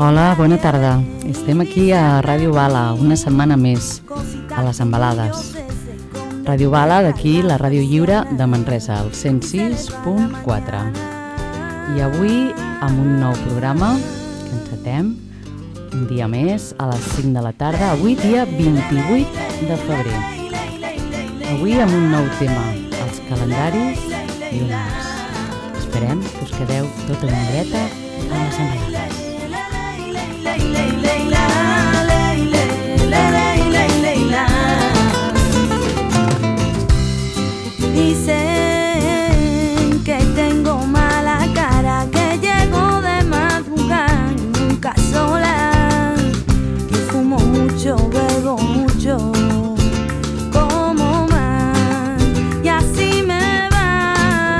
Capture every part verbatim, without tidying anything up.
Hola, bona tarda. Estem aquí a Ràdio Bala, una setmana més, a les Embalades. Ràdio Bala, d'aquí, la Ràdio Lliure de Manresa, el cent sis punt quatre. I avui, amb un nou programa, que encetem, un dia més, a les cinc de la tarda, avui dia vint-i-vuit de febrer. Avui amb un nou tema, els calendaris llunars. Esperem que us quedeu tota una horeta a les Embalades. Dicen que tengo mala cara, que llego de madrugada y nunca sola, que fumo mucho, bebo mucho, como más, y así me va.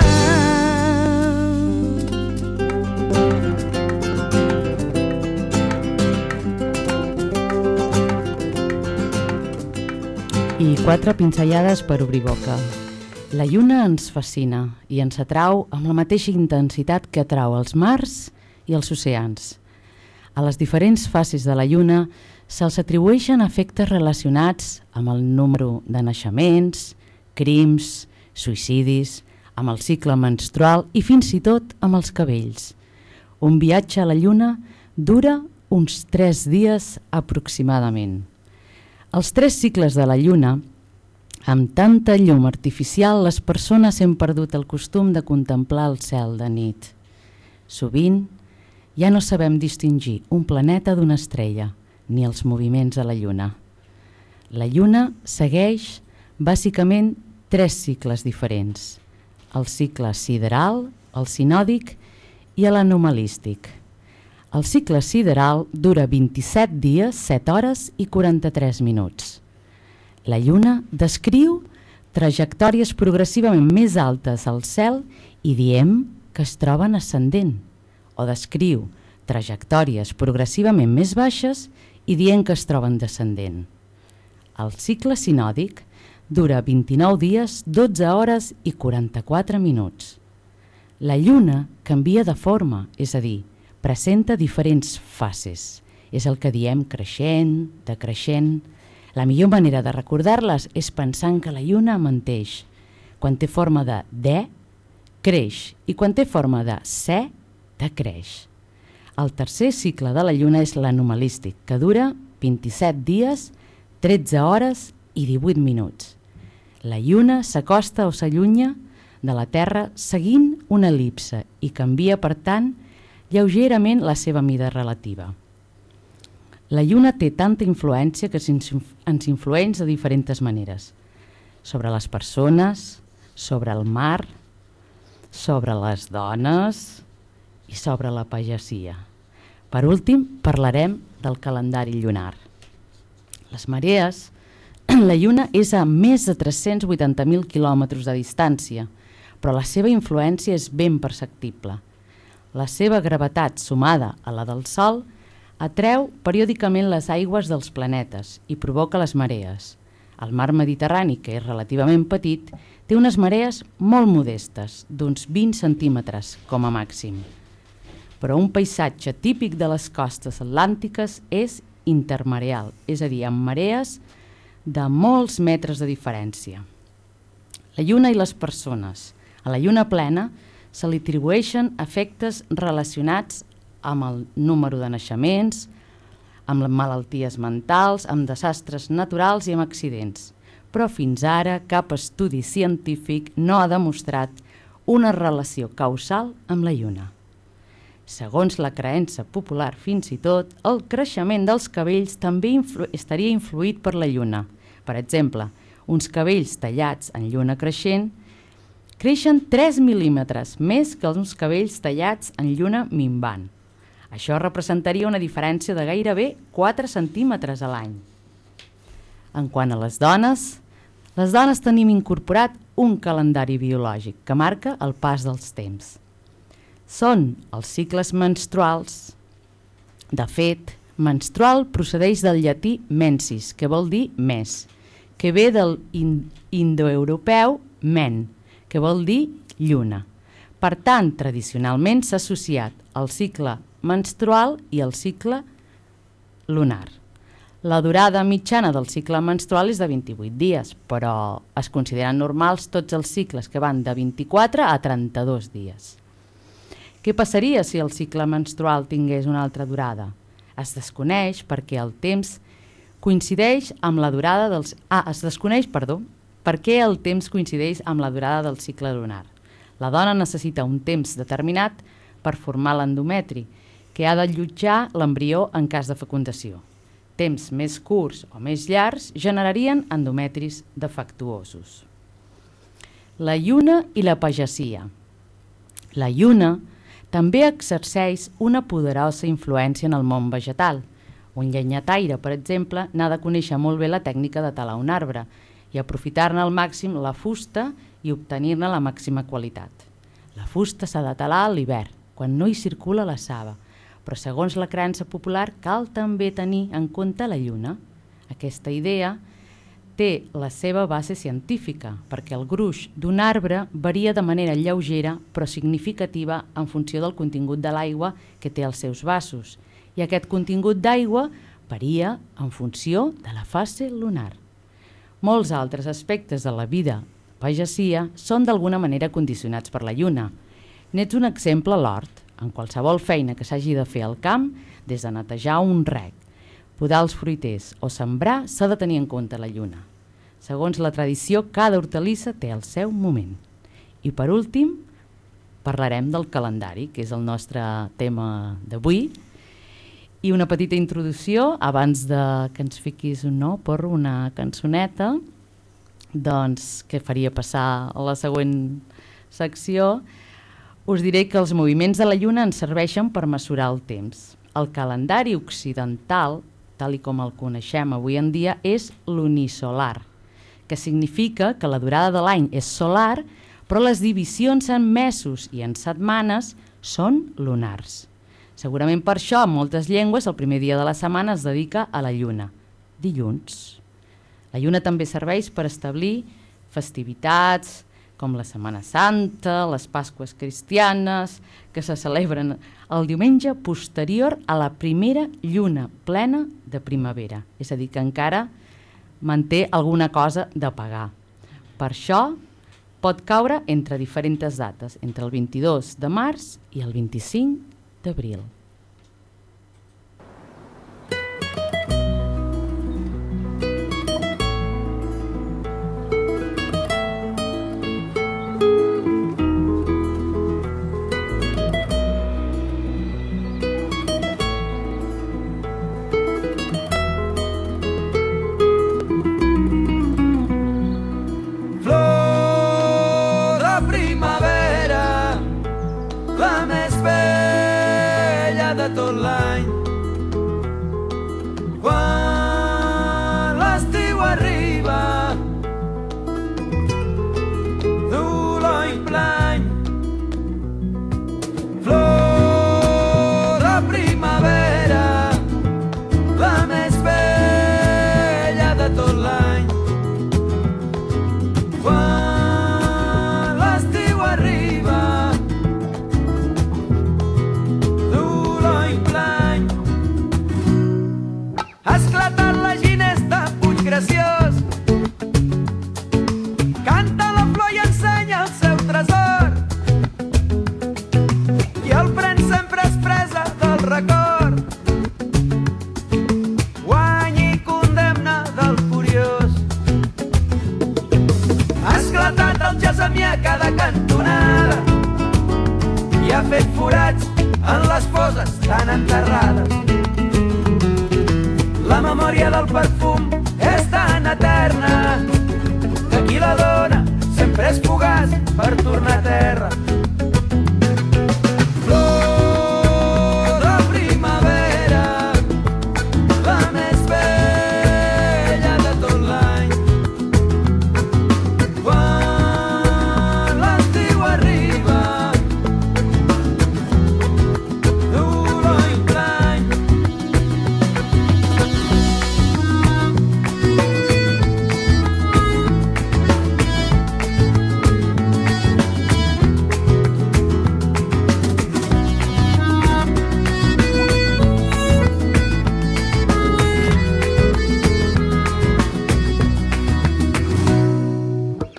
I quatre pinzellades per obrir boca. La lluna ens fascina i ens atrau amb la mateixa intensitat que atrau els mars i els oceans. A les diferents fases de la lluna se'ls atribueixen efectes relacionats amb el número de naixements, crims, suïcidis, amb el cicle menstrual i fins i tot amb els cabells. Un viatge a la lluna dura uns tres dies aproximadament. Els tres cicles de la lluna, amb tanta llum artificial, les persones hem perdut el costum de contemplar el cel de nit. Sovint, ja no sabem distingir un planeta d'una estrella, ni els moviments de la lluna. La lluna segueix, bàsicament, tres cicles diferents. El cicle sideral, el sinòdic i l'anomalístic. El cicle sideral dura vint-i-set dies, set hores i quaranta-tres minuts. La lluna descriu trajectòries progressivament més altes al cel i diem que es troben ascendent, o descriu trajectòries progressivament més baixes i diem que es troben descendent. El cicle sinòdic dura vint-i-nou dies, dotze hores i quaranta-quatre minuts. La lluna canvia de forma, és a dir, presenta diferents fases. És el que diem creixent, decreixent. La millor manera de recordar-les és pensant que la lluna menteix. Quan té forma de D, creix, i quan té forma de C, decreix. El tercer cicle de la lluna és l'anomalístic, que dura vint-i-set dies, tretze hores i divuit minuts. La lluna s'acosta o s'allunya de la Terra seguint una el·lipse i canvia, per tant, lleugerament la seva mida relativa. La lluna té tanta influència que ens influeix de diferents maneres. Sobre les persones, sobre el mar, sobre les dones i sobre la pagesia. Per últim, parlarem del calendari lunar. Les marees, la lluna és a més de tres-cents vuitanta mil quilòmetres de distància, però la seva influència és ben perceptible. La seva gravetat sumada a la del Sol atreu periòdicament les aigües dels planetes i provoca les marees. El mar Mediterrani, que és relativament petit, té unes marees molt modestes, d'uns vint centímetres com a màxim. Però un paisatge típic de les costes atlàntiques és intermareal, és a dir, amb marees de molts metres de diferència. La lluna i les persones. A la lluna plena se li atribueixen efectes relacionats amb el número de naixements, amb malalties mentals, amb desastres naturals i amb accidents. Però fins ara cap estudi científic no ha demostrat una relació causal amb la lluna. Segons la creença popular, fins i tot, el creixement dels cabells també influ- estaria influït per la lluna. Per exemple, uns cabells tallats en lluna creixent creixen tres mil·límetres més que els cabells tallats en lluna minvant. Això representaria una diferència de gairebé quatre centímetres a l'any. En quant a les dones, les dones tenim incorporat un calendari biològic que marca el pas dels temps. Són els cicles menstruals. De fet, menstrual procedeix del llatí mensis, que vol dir mes, que ve del indoeuropeu men, que vol dir lluna. Per tant, tradicionalment s'ha associat el cicle menstrual i el cicle lunar. La durada mitjana del cicle menstrual és de vint-i-vuit dies, però es consideren normals tots els cicles que van de vint-i-quatre a trenta-dos dies. Què passaria si el cicle menstrual tingués una altra durada? Es desconeix perquè el temps coincideix amb la durada dels... Ah, es desconeix, perdó, perquè el temps coincideix amb la durada del cicle lunar. La dona necessita un temps determinat per formar l'endometri, que ha d'allotjar l'embrió en cas de fecundació. Temps més curts o més llargs generarien endometris defectuosos. La lluna i la pagesia. La lluna també exerceix una poderosa influència en el món vegetal. Un llenyataire, per exemple, n'ha de conèixer molt bé la tècnica de talar un arbre i aprofitar-ne al màxim la fusta i obtenir-ne la màxima qualitat. La fusta s'ha de talar a l'hivern, quan no hi circula la saba, però segons la creença popular cal també tenir en compte la lluna. Aquesta idea té la seva base científica, perquè el gruix d'un arbre varia de manera lleugera però significativa en funció del contingut de l'aigua que té als seus vasos, i aquest contingut d'aigua varia en funció de la fase lunar. Molts altres aspectes de la vida pagesia són d'alguna manera condicionats per la lluna. N'ets un exemple a l'hort. En qualsevol feina que s'hagi de fer al camp, des de netejar un rec, podar els fruiters o sembrar, s'ha de tenir en compte la lluna. Segons la tradició, cada hortalissa té el seu moment. I per últim, parlarem del calendari, que és el nostre tema d'avui. I una petita introducció, abans de que ens fiquis un no, per una cançoneta, doncs, que faria passar a la següent secció. Us diré que els moviments de la lluna ens serveixen per mesurar el temps. El calendari occidental, tal i com el coneixem avui en dia, és lunisolar, que significa que la durada de l'any és solar, però les divisions en mesos i en setmanes són lunars. Segurament per això, en moltes llengües, el primer dia de la setmana es dedica a la lluna, dilluns. La lluna també serveix per establir festivitats, com la Setmana Santa, les Pasques cristianes, que se celebren el diumenge posterior a la primera lluna plena de primavera. És a dir, que encara manté alguna cosa de pagar. Per això pot caure entre diferents dates, entre el vint-i-dos de març i el vint-i-cinc d'abril.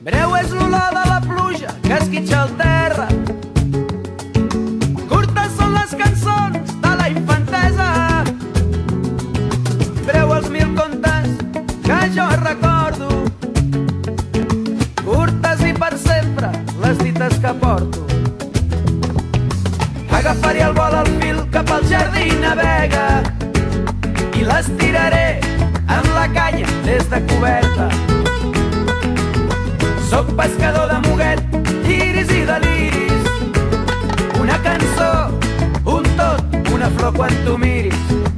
Breu és l'olor de la pluja que esquitxa el terra. Curtes són les cançons de la infantesa. Breu els mil contes que jo recordo. Curtes i per sempre les dites que porto. Agafaré el vol al fil cap al jardí navega i les tiraré amb la canya des de coberta. Soc pescador de muguet, lliris i deliris. Una cançó, un tot, una flor quan tu miris.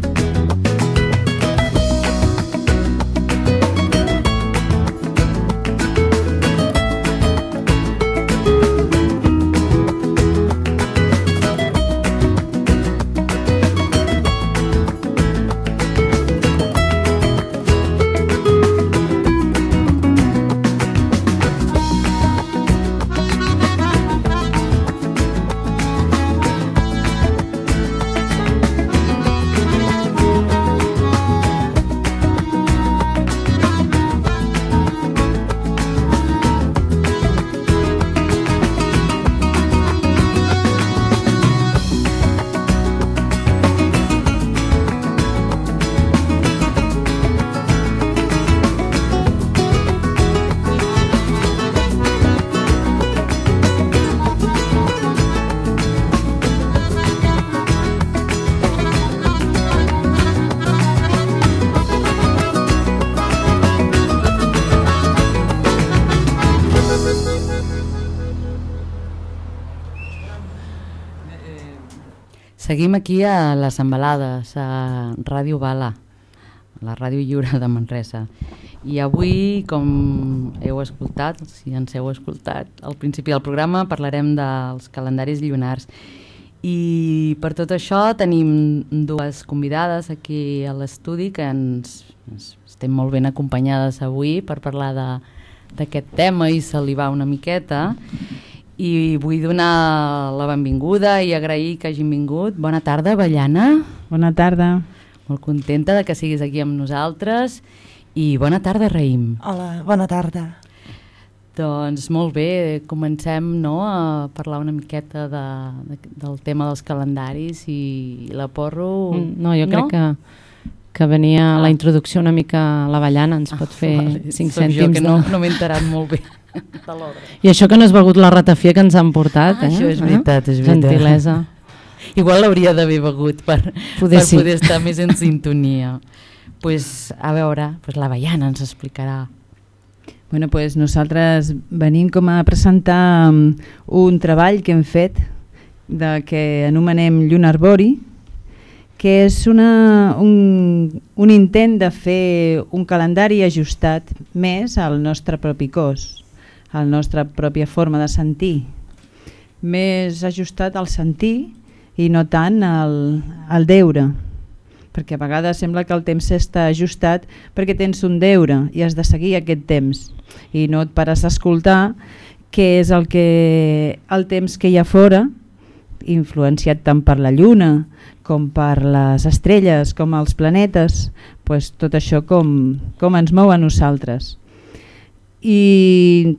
Seguim aquí a les Embalades, a Ràdio Bala, la ràdio lliure de Manresa. I avui, com heu escoltat, si ens heu escoltat, al principi del programa parlarem dels calendaris llunars. I per tot això tenim dues convidades aquí a l'estudi que ens, ens estem molt ben acompanyades avui per parlar d'aquest tema i salivar una miqueta. I vull donar la benvinguda i agrair que hagin vingut. Bona tarda, Avellana. Bona tarda. Molt contenta de que siguis aquí amb nosaltres. I bona tarda, Raïm. Hola, bona tarda. Doncs molt bé, comencem, no, a parlar una miqueta de, de, del tema dels calendaris i la Porro... No, jo crec no? que, que venia ah. la introducció una mica a l'Avellana, ens pot fer ah, vale. cinc Soc cèntims. Jo que no, de... no m'he enterat molt bé. I això que no has begut la ratafia que ens han portat, ah, eh? Això és veritat, és veritat. Gentilesa. Igual l'hauria d'haver begut per poder, per sí. poder estar més en sintonia. Pues, a veure, pues l'Avellana ens explicarà. Bueno, pues nosaltres venim com a presentar un treball que hem fet de que anomenem Lluna Arbori, que és una, un, un intent de fer un calendari ajustat més al nostre propi cos, a la nostra pròpia forma de sentir, més ajustat al sentir i no tant al, al deure, perquè a vegades sembla que el temps està ajustat perquè tens un deure i has de seguir aquest temps i no et pares a escoltar què és el, que, el temps que hi ha fora, influenciat tant per la lluna com per les estrelles, com els planetes, pues tot això com, com ens mou a nosaltres. I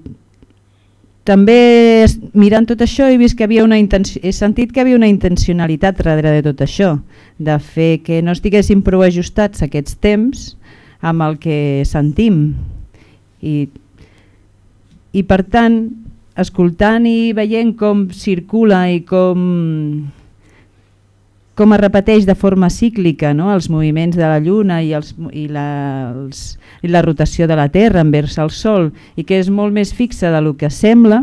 també mirant tot això he vist que havia una intenció, he sentit que havia una intencionalitat darrere de tot això, de fer que no estiguessin prou ajustats aquests temps amb el que sentim. I, i per tant, escoltant i veient com circula i com, com es repeteix de forma cíclica, no? Els moviments de la Lluna i, els, i, la, els, i la rotació de la Terra envers el Sol, i que és molt més fixa del que sembla,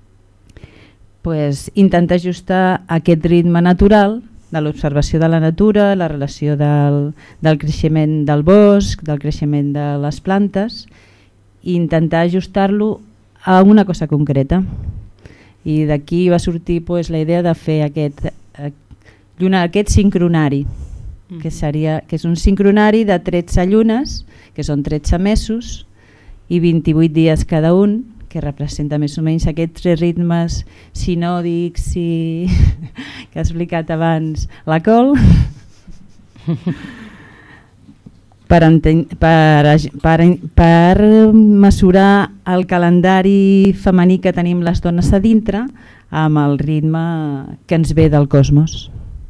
pues, intentar ajustar aquest ritme natural de l'observació de la natura, la relació del, del creixement del bosc, del creixement de les plantes, i intentar ajustar-lo a una cosa concreta. I d'aquí va sortir pues, la idea de fer aquest, aquest sincronari, mm. que, seria, que és un sincronari de tretze llunes, que són tretze mesos, i vint-i-vuit dies cada un, que representa més o menys aquests tres ritmes sinòdics i que ha explicat abans la Col. per, enten, per, per, per mesurar el calendari femení que tenim les dones a dintre amb el ritme que ens ve del cosmos.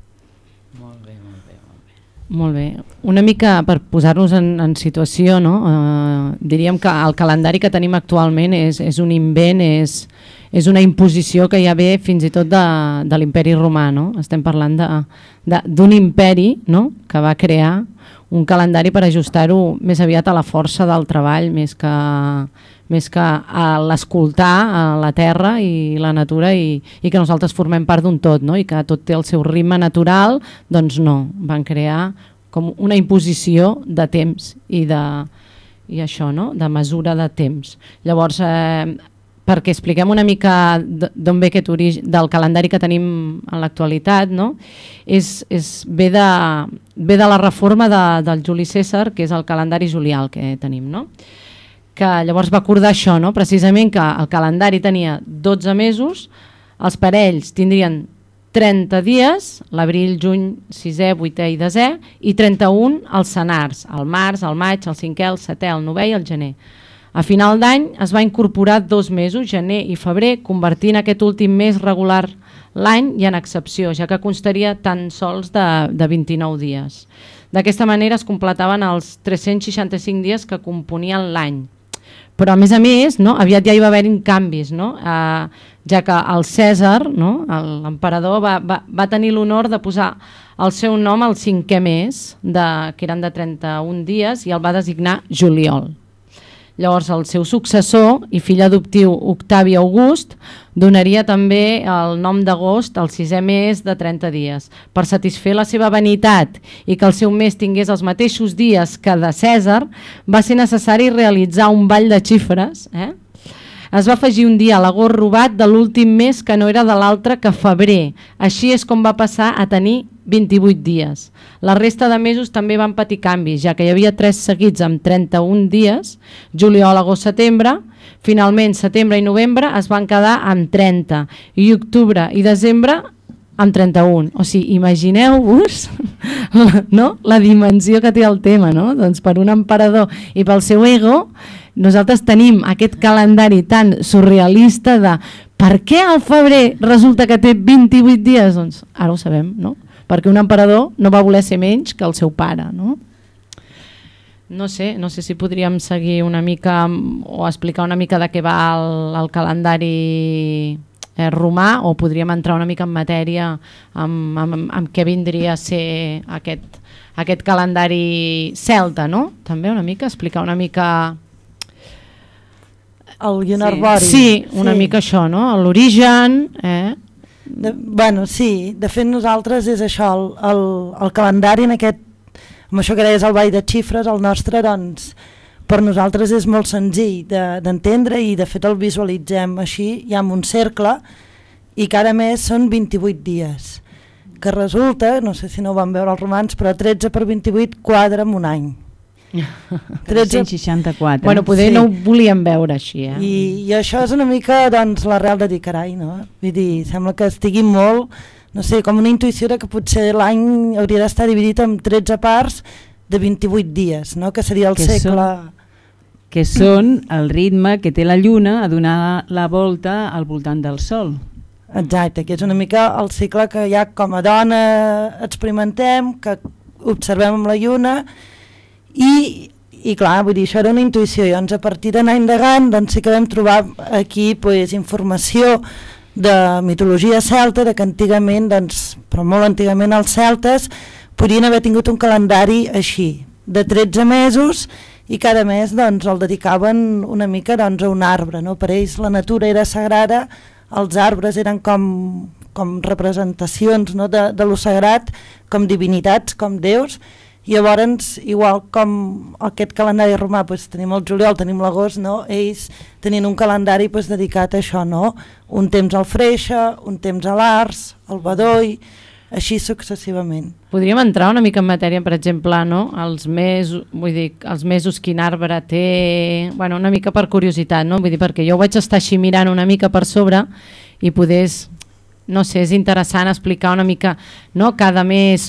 Molt bé, molt bé, molt bé. Molt bé. Una mica per posar-nos en, en situació, no? Uh, diríem que el calendari que tenim actualment és, és un invent, és, és una imposició que ja ve fins i tot de, de l'imperi romà, no? Estem parlant d'un imperi, no? Que va crear un calendari per ajustar-ho més aviat a la força del treball, més que, més que a l'escoltar a la terra i la natura i, i que nosaltres formem part d'un tot, no? I que tot té el seu ritme natural, doncs no, van crear com una imposició de temps i, de, i això, no? De mesura de temps. Llavors, eh, perquè expliquem una mica d'on ve aquest origen del calendari que tenim en l'actualitat, no? és, és, ve, de, ve de la reforma de, del Juli Cèsar, que és el calendari julià que tenim, no? Que llavors va acordar això, no? Precisament que el calendari tenia dotze mesos, els parells tindrien trenta dies, l'abril, juny, sisè, vuitè i desè, i trenta-un els senars, el març, el maig, el cinquè, el setè, el novè i el gener. A final d'any es va incorporar dos mesos, gener i febrer, convertint aquest últim mes regular l'any i en excepció, ja que constaria tan sols de, de vint-i-nou dies. D'aquesta manera es completaven els tres-cents seixanta-cinc dies que componien l'any. Però a més a més, no, aviat ja hi va haver canvis, no? eh, ja que el Cèsar, no, l'emperador, va, va, va tenir l'honor de posar el seu nom al cinquè mes, de, que eren de trenta-un dies, i el va designar juliol. Llavors el seu successor i fill adoptiu Octavi August donaria també el nom d'agost al sisè mes de trenta dies. Per satisfer la seva vanitat i que el seu mes tingués els mateixos dies que de Cèsar, va ser necessari realitzar un ball de xifres. Eh? Es va afegir un dia a l'agost robat de l'últim mes que no era de l'altre que febrer. Així és com va passar a tenir vint-i-vuit dies. La resta de mesos també van patir canvis, ja que hi havia tres seguits amb trenta-un dies, juliol, agost, setembre. Finalment, setembre i novembre es van quedar amb trenta i octubre i desembre amb trenta-un. O sigui, imagineu-vos la, no? la dimensió que té el tema, no? Doncs per un emperador i pel seu ego, nosaltres tenim aquest calendari tan surrealista de per què al febrer resulta que té vint-i-vuit dies? Doncs ara ho sabem, no? Perquè un emperador no va voler ser menys que el seu pare, no? No sé, no sé si podríem seguir una mica o explicar una mica de què va el, el calendari eh, romà, o podríem entrar una mica en matèria amb, amb, amb què vindria a ser aquest, aquest calendari celta, no? També una mica, explicar una mica... El Llunarbori. Sí, una sí. mica això, no? L'origen... Eh? De, bueno, sí, de fet nosaltres és això, el, el, el calendari en aquest, amb això que deies el ball de xifres, el nostre, doncs, per nosaltres és molt senzill d'entendre de, i de fet el visualitzem així, hi ha un cercle i cada mes són vint-i-vuit dies, que resulta, no sé si no ho van veure els romans, però tretze per vint-i-vuit quadra amb un any. tres-cents seixanta-quatre. Bueno, poder sí. no ho volíem veure així, eh? I, i això és una mica, doncs, l'arrel de dir, carai, no? Vull dir, sembla que estigui molt, no sé, com una intuïció de que potser l'any hauria d'estar dividit en tretze parts de vint-i-vuit dies, no? Que seria el que segle... Són, que són el ritme que té la lluna a donar la volta al voltant del sol. Exacte, que és una mica el cicle que ja com a dona experimentem, que observem amb la lluna. I, i clar, vull dir, això era una intuïció, i doncs a partir d'anar indagant doncs sí que vam trobar aquí pues, informació de mitologia celta, de que antigament, doncs, però molt antigament els celtes podien haver tingut un calendari així, de tretze mesos, i cada mes doncs, el dedicaven una mica doncs, a un arbre, no? Per ells la natura era sagrada, els arbres eren com, com representacions, no? de, de lo sagrat, com divinitats, com déus. I llavors, igual com aquest calendari romà, pues, tenim el juliol, tenim l'agost, no? Ells tenien un calendari pues, dedicat a això, no? Un temps al freixa, un temps a l'ars, al bedoll, així successivament. Podríem entrar una mica en matèria, per exemple, no? els, mesos, vull dir, els mesos quin arbre té, bueno, una mica per curiositat, no? Vull dir, perquè jo ho vaig estar així mirant una mica per sobre i podés, no sé, és interessant explicar una mica, no? Cada mes...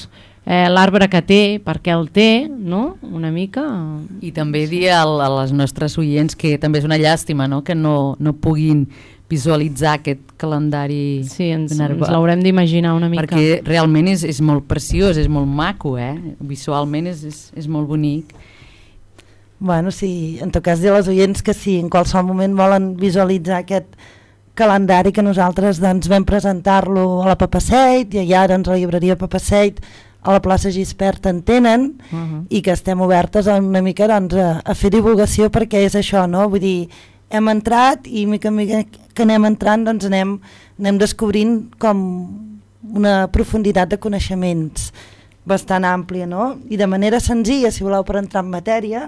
eh, l'arbre que té, per què el té, no? Una mica. I també dir a, a les nostres oients que també és una llàstima, no? Que no, no puguin visualitzar aquest calendari. Sí, ens, ens l'haurem d'imaginar una mica. Perquè realment és, és molt preciós, és molt maco, eh? Visualment és, és, és molt bonic. Bueno, sí, en tot cas dir a les oients que sí, en qualsevol moment volen visualitzar aquest calendari que nosaltres doncs, vam presentar-lo a la Papaseit i allà doncs, a la llibreria Papaseit a la plaça Gispert en tenen uh -huh. i que estem obertes a una mica doncs, a, a fer divulgació perquè és això, no? Vull dir, hem entrat i mica en mica que anem entrant doncs anem, anem descobrint com una profunditat de coneixements bastant àmplia, no? I de manera senzilla, si voleu per entrar en matèria,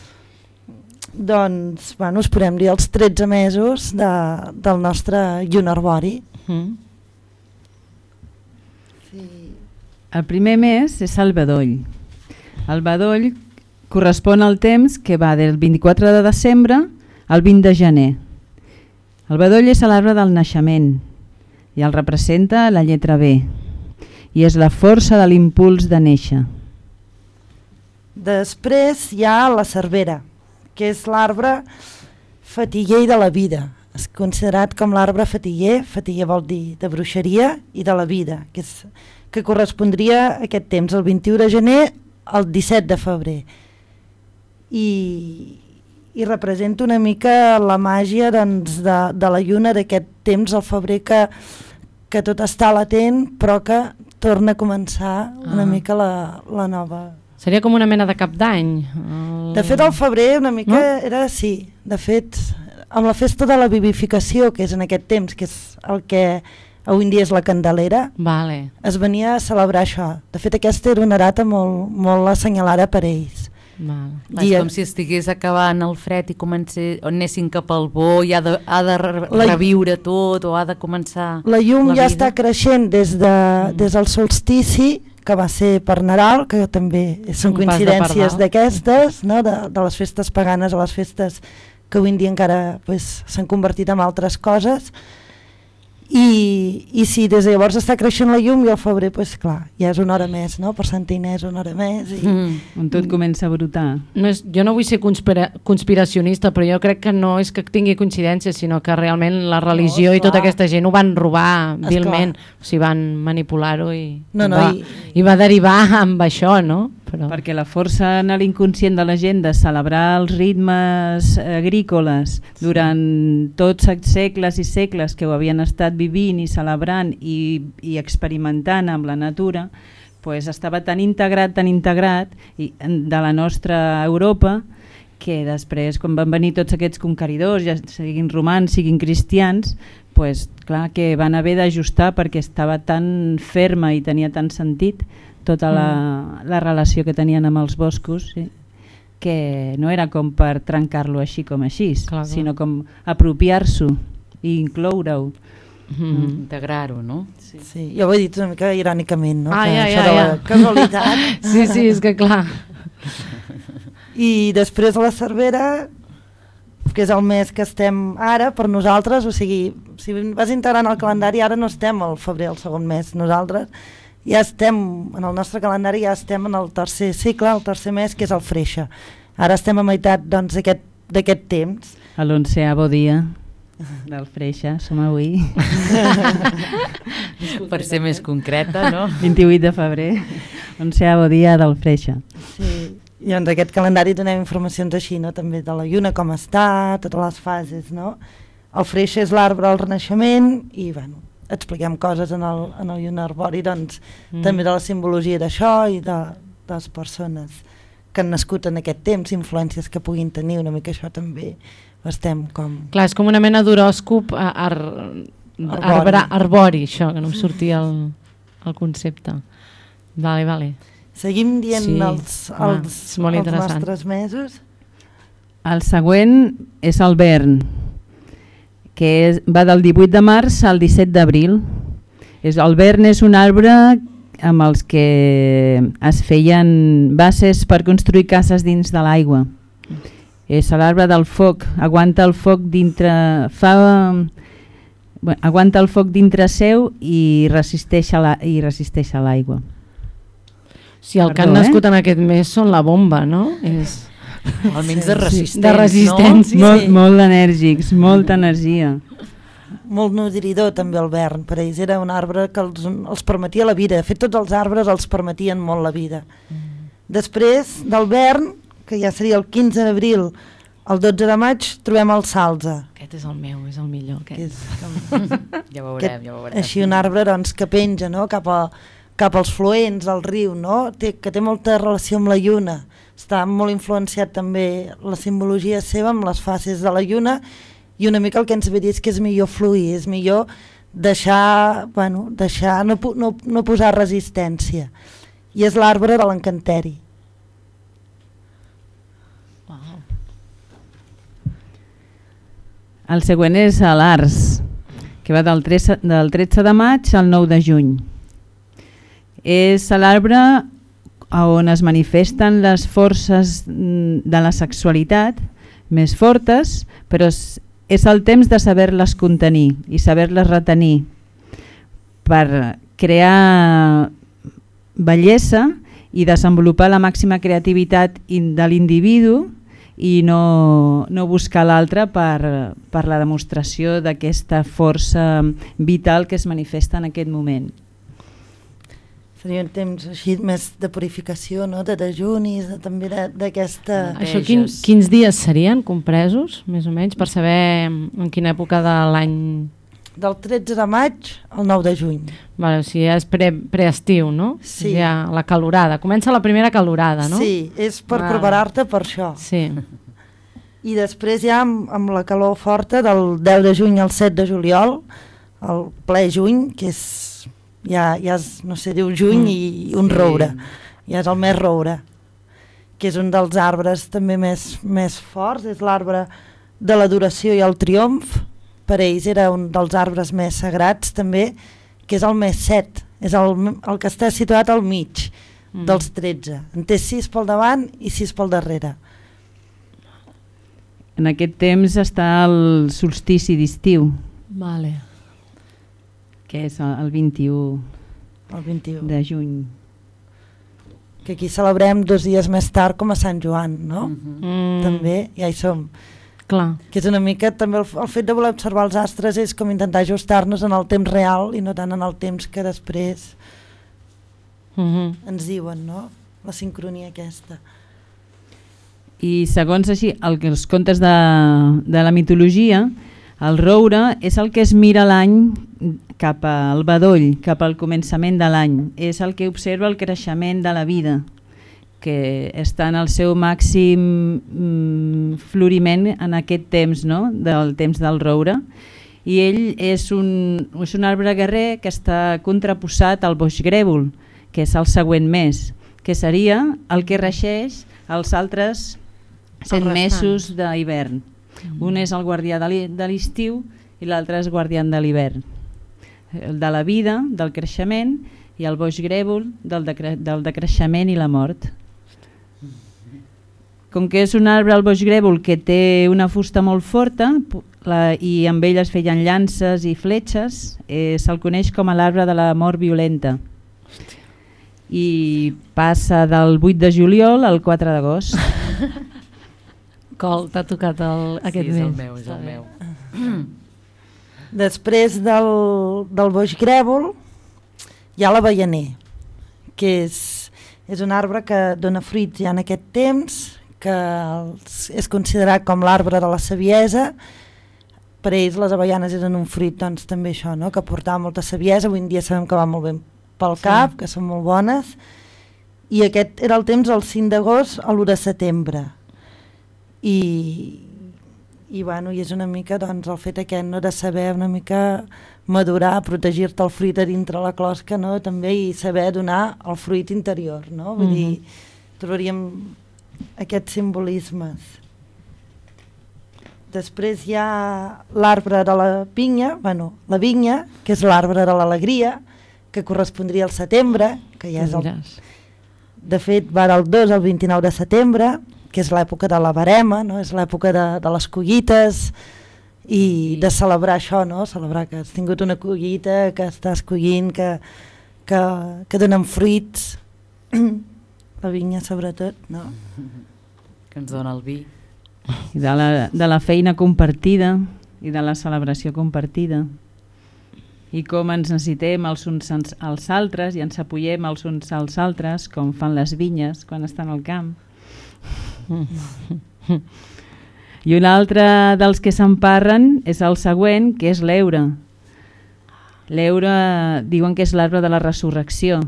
doncs, bueno, us podem dir els tretze mesos de, del nostre lluna arbori. Mm. Sí. El primer mes és el bedoll. El bedoll correspon al temps que va del vint-i-quatre de desembre al vint de gener. El bedoll és l'arbre del naixement i el representa la lletra B i és la força de l'impuls de néixer. Després hi ha la cervera, que és l'arbre fatiller de la vida. És considerat com l'arbre fatiller, fatiller vol dir de bruixeria i de la vida, que, és, que correspondria a aquest temps, el vint-i-u de gener al disset de febrer. I, i representa una mica la màgia doncs, de, de la lluna d'aquest temps, al febrer, que, que tot està latent, però que torna a començar una ah. mica la, la nova... Seria com una mena de cap d'any. El... De fet, al febrer una mica no? era sí. De fet, amb la festa de la vivificació, que és en aquest temps, que és el que avui en dia és la Candelera, vale. es venia a celebrar això. De fet, aquesta era una data molt, molt assenyalada per ells. Vale. És com si estigués acabant el fred i comencés, o anessin cap al bo i ha de, ha de reviure tot o ha de començar la llum la ja vida. està creixent des, de, mm. des del solstici, que va ser per Nadal, que també són coincidències d'aquestes, no? de, de les festes paganes a les festes que avui en dia encara pues, s'han convertit en altres coses. I, i sí, des de llavors està creixent la llum i al febrer, pues, clar, ja és una hora més, no? Per Santa Inés una hora més. I... Mm. On tot comença a brotar. No és, jo no vull ser conspira conspiracionista, però jo crec que no és que tingui coincidències, sinó que realment la religió no, i tota aquesta gent ho van robar vilment, o sigui, van manipular-ho i, no, no, va, i... i va derivar amb això, no? Però... Perquè la força en l'inconscient de la gent de celebrar els ritmes agrícoles durant tots els segles i segles que ho havien estat vivint i celebrant i, i experimentant amb la natura, pues estava tan integrat, tan integrat i, de la nostra Europa, que després, quan van venir tots aquests conqueridors, ja siguin romans, siguin cristians, pues, clar que van haver d'ajustar perquè estava tan ferma i tenia tant sentit tota la, mm. la relació que tenien amb els boscos, sí, que no era com per trencar-lo així com així, clar, sinó com apropiar-s'ho i incloure-ho. Mm. Integrar-ho, no? Sí. Sí, jo ho he dit una mica irònicament, no? Ah, que ja, això ja, de la ja. casualitat. Sí, sí, és que clar. I després la Cervera, que és el mes que estem ara per nosaltres, o sigui, si vas integrant el calendari, ara no estem al febrer, el segon mes, nosaltres ja estem, en el nostre calendari ja estem en el tercer cicle, el tercer mes, que és el Freixe. Ara estem a meitat doncs, d'aquest temps. A l'onceavo dia del Freixe, som avui. Per ser més concreta, no? vint-i-vuit de febrer, onceavo dia del Freixe. Sí, i en aquest calendari donem informacions així, no? També de la lluna, com està, totes les fases, no? El Freixe és l'arbre del renaixement i, bueno, expliquem coses en el, en el lluna arbori, doncs, mm. també de la simbologia d'això i de, de les persones que han nascut en aquest temps, influències que puguin tenir, una mica això també estem com... Clar, és com una mena d'horòscop ar... arbori. arbori, això, que no em sortia el, el concepte. Vale, vale. Seguim dient sí, els, els, ah, els nostres mesos? El següent és el Vern, que és, va del divuit de març al disset d'abril. El vern és un arbre amb els que es feien bases per construir cases dins de l'aigua. És l'arbre del foc, aguanta el foc dintre, fa, bueno, aguanta el foc dintre seu i resisteix a la, i resisteix a l'aigua. Si el que han Perdó, eh? nascut en aquest mes són la bomba, no? És... Almenys de resistents, de resistents, no? Molt, molt enèrgics, molta energia. Molt nodridor també el vern, per ells era un arbre que els, els permetia la vida, de fet tots els arbres els permetien molt la vida. Mm. Després del vern, que ja seria el quinze d'abril, el dotze de maig trobem el salze. Aquest és el meu, és el millor. Que és com, Ja veurem, aquest, ja veurem. així un arbre doncs, que penja, no? cap, a, cap als fluents, al riu, no? té, que té molta relació amb la lluna. Està molt influenciat també la simbologia seva amb les fases de la lluna, i una mica el que ens ve dir és que és millor fluir, és millor deixar, bueno, deixar no, no, no posar resistència. I és l'arbre de l'encanteri. Wow. El següent és l'Ars, que va del tretze, del tretze de maig al nou de juny. És l'arbre on es manifesten les forces de la sexualitat més fortes, però és, és el temps de saber-les contenir i saber-les retenir per crear bellesa i desenvolupar la màxima creativitat de l'individu i no, no buscar l'altre per, per la demostració d'aquesta força vital que es manifesta en aquest moment. Seria un temps així més de purificació, no? de dejunis, de, també d'aquesta... Això quin, quins dies serien compresos, més o menys, per saber en quina època de l'any... Del tretze de maig al nou de juny. Vale, o sigui, ja és pre, preestiu, no? Sí. Ja la calorada, comença la primera calorada, no? Sí, és per Vale. preparar-te per això. Sí. I després ja amb, amb la calor forta del deu de juny al set de juliol, el ple juny, que és... Ja, ja és, no sé, diu juny mm. i un sí. roure, ja és el mes roure, que és un dels arbres també més, més forts, és l'arbre de l'adoració i el triomf, per ells era un dels arbres més sagrats també, que és el mes set, és el, el que està situat al mig mm. dels tretze, en té sis pel davant i sis pel darrere. En aquest temps està el solstici d'estiu. Vale. Que és el vint-i-u el vint-i-u de juny. Que aquí celebrem dos dies més tard com a Sant Joan, no? Mm. També, ja hi som. Clar. Que és una mica, també el, el fet de voler observar els astres és com intentar ajustar-nos en el temps real i no tant en el temps que després Mm-hmm. ens diuen, no? La sincronia aquesta. I segons així el, els contes de, de la mitologia, el roure és el que es mira l'any cap al bedoll, cap al començament de l'any. És el que observa el creixement de la vida, que està en el seu màxim mm, floriment en aquest temps, no? Del temps del roure. I ell és un, és un arbre guerrer que està contraposat al boix grèvol, que és el següent mes, que seria el que regeix els altres set mesos d'hivern. Un és el guardià de l'estiu i l'altre és guardià de l'hivern. El de la vida, del creixement, i el boix grèvol del, decre del decreixement i la mort. Com que és un arbre, el boix grèvol, que té una fusta molt forta la, i amb ell es feien llances i fletxes, eh, se'l coneix com a l'arbre de la mort violenta. I passa del vuit de juliol al quatre d'agost. Col, t'ha tocat el, aquest mes. Sí, és el mes. meu, és el meu. Després del, del boix grèvol hi ha l'avellaner, que és, és un arbre que dona fruits ja en aquest temps, que és considerat com l'arbre de la saviesa. Per ells les avellanes eren un fruit, doncs també això, no? Que portava molta saviesa, avui en dia sabem que va molt bé pel cap, sí. Que són molt bones, i aquest era el temps el cinc d'agost a l'u de setembre. I, i, bueno, i és una mica doncs, el fet aquest, no, de saber una mica madurar, protegir-te el fruit a dintre la closca, no? També, i saber donar el fruit interior, no? Vull mm-hmm. dir, trobaríem aquests simbolismes. Després hi ha l'arbre de la vinya, bueno, la vinya, que és l'arbre de l'alegria, que correspondria al setembre, que ja és el... De fet, va del dos al vint-i-nou de setembre, que és l'època de la verema, no? És l'època de, de les collites i de celebrar això, no? Celebrar que has tingut una collita, que estàs collint, que, que, que donen fruits. la vinya sobretot, no? Que ens dona el vi. I de la, de la feina compartida i de la celebració compartida. I com ens necessitem els uns als altres i ens apoyem els uns als altres, com fan les vinyes quan estan al camp. I un altre dels que s'emparren és el següent, que és l'heure. L'heure diuen que és l'arbre de la resurrecció,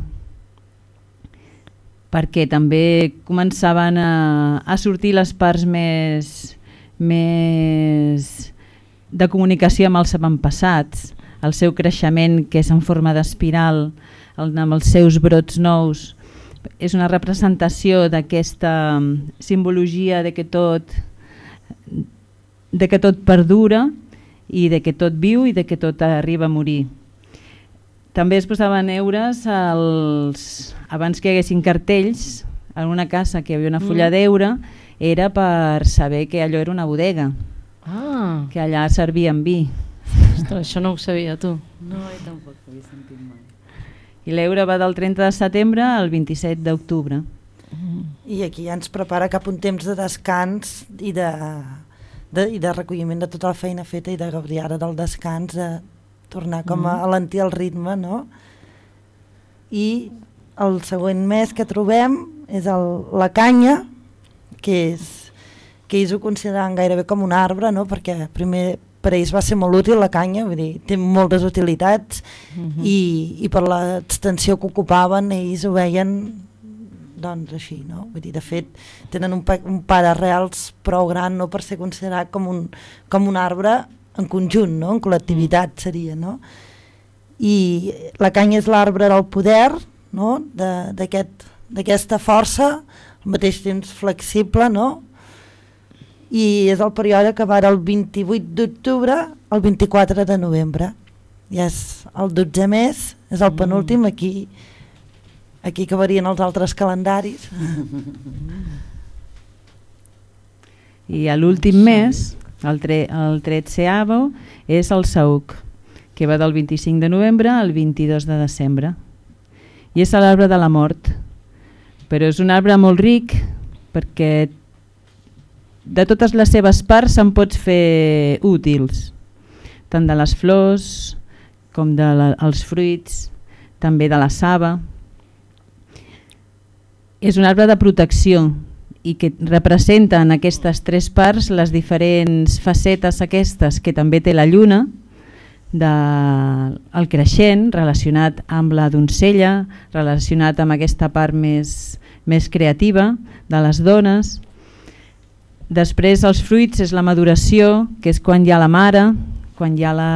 perquè també començaven a, a sortir les parts més, més de comunicació amb els avantpassats, el seu creixement, que és en forma d'espiral, amb els seus brots nous. És una representació d'aquesta simbologia de que tot, de que tot perdura i de que tot viu i de que tot arriba a morir. També es posaven heures als, abans que hi haguessin cartells en una casa que hi havia una fulla mm. d'heure, era per saber que allò era una bodega, ah. que allà servien vi. Ostres, això no ho sabia, tu. No, jo tampoc ho havia sentit mai. I l'heure va del trenta de setembre al vint-i-set d'octubre. Mm. I aquí ja ens prepara cap un temps de descans i de, de, i de recolliment de tota la feina feta i de gaudir ara del descans, de tornar com a alentir el ritme, no? I el següent mes que trobem és el, la canya, que és que ells ho consideraven gairebé com un arbre, no? Perquè primer per ells va ser molt útil la canya, vull dir, té moltes utilitats uh-huh. i, i per l'extensió que ocupaven ells ho veien doncs així, no? Vull dir, de fet tenen un, pa, un pa d'arrels prou gran, no? Per ser considerat com un, com un arbre en conjunt, no? En col·lectivitat seria, no? I la canya és l'arbre del poder, no? D'aquest, d'aquesta força, al mateix temps flexible, no? I és el període que va del vint-i-vuit d'octubre al vint-i-quatre de novembre. Ja és el dotzè mes, és el penúltim, aquí, aquí acabarien els altres calendaris. I a l'últim mes, el, tre, el tretzeavo, és el saüc, que va del vint-i-cinc de novembre al vint-i-dos de desembre. I és l'arbre de la mort, però és un arbre molt ric perquè de totes les seves parts se'n pots fer útils, tant de les flors com dels fruits, també de la saba. És un arbre de protecció i que representa en aquestes tres parts les diferents facetes aquestes que també té la lluna, de, el creixent relacionat amb la doncella, relacionat amb aquesta part més, més creativa de les dones. Després els fruits és la maduració, que és quan hi ha la mare, quan hi ha la,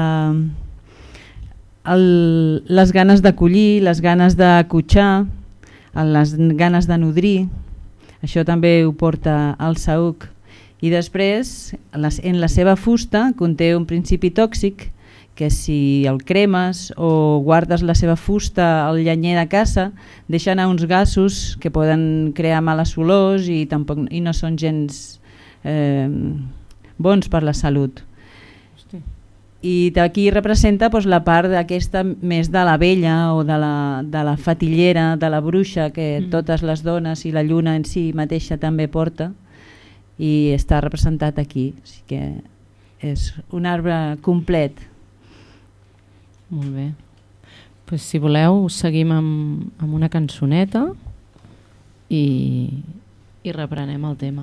el, les ganes de collir, les ganes de cotxar, les ganes de nodrir. Això també ho porta el saüc. I després, en la seva fusta, conté un principi tòxic que si el cremes o guardes la seva fusta al llenyer de casa, deixa anar uns gasos que poden crear males olors i, tampoc, i no són gens eh, bons per la salut. Hosti. I aquí representa doncs, la part aquesta més de la vella o de la, de la fatillera, de la bruixa que mm. totes les dones i la lluna en si mateixa també porta i està representat aquí. O sigui que és un arbre complet. Molt bé. Pues, si voleu seguim amb, amb una cançoneta i, i reprenem el tema.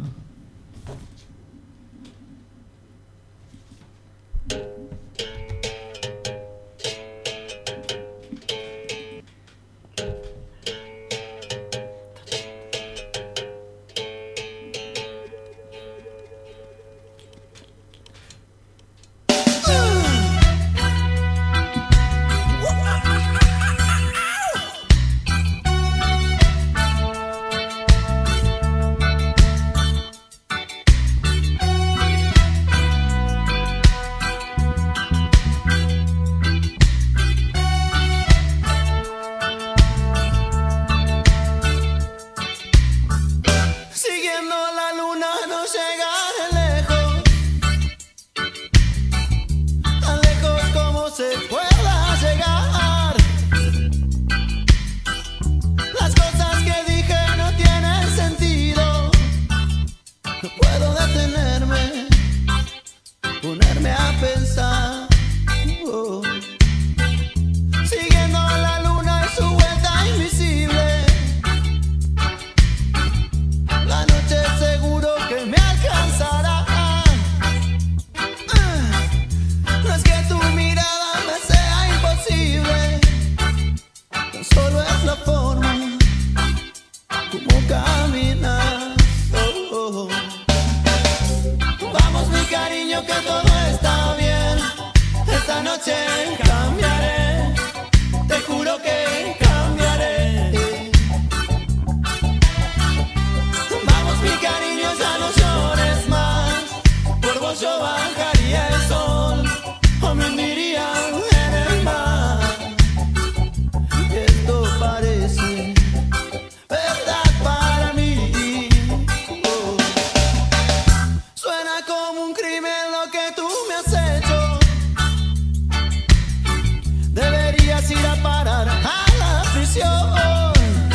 noche cambiaré, te juro que cambiaré. Vamos mi cariño, ya no llores más, por vos yo bajaría el sol o me hundiría en el mar. Y esto parece verdad para mí. Oh. Suena como un crimen lo que tú me has hecho. Deberías ir a parar a la prisión.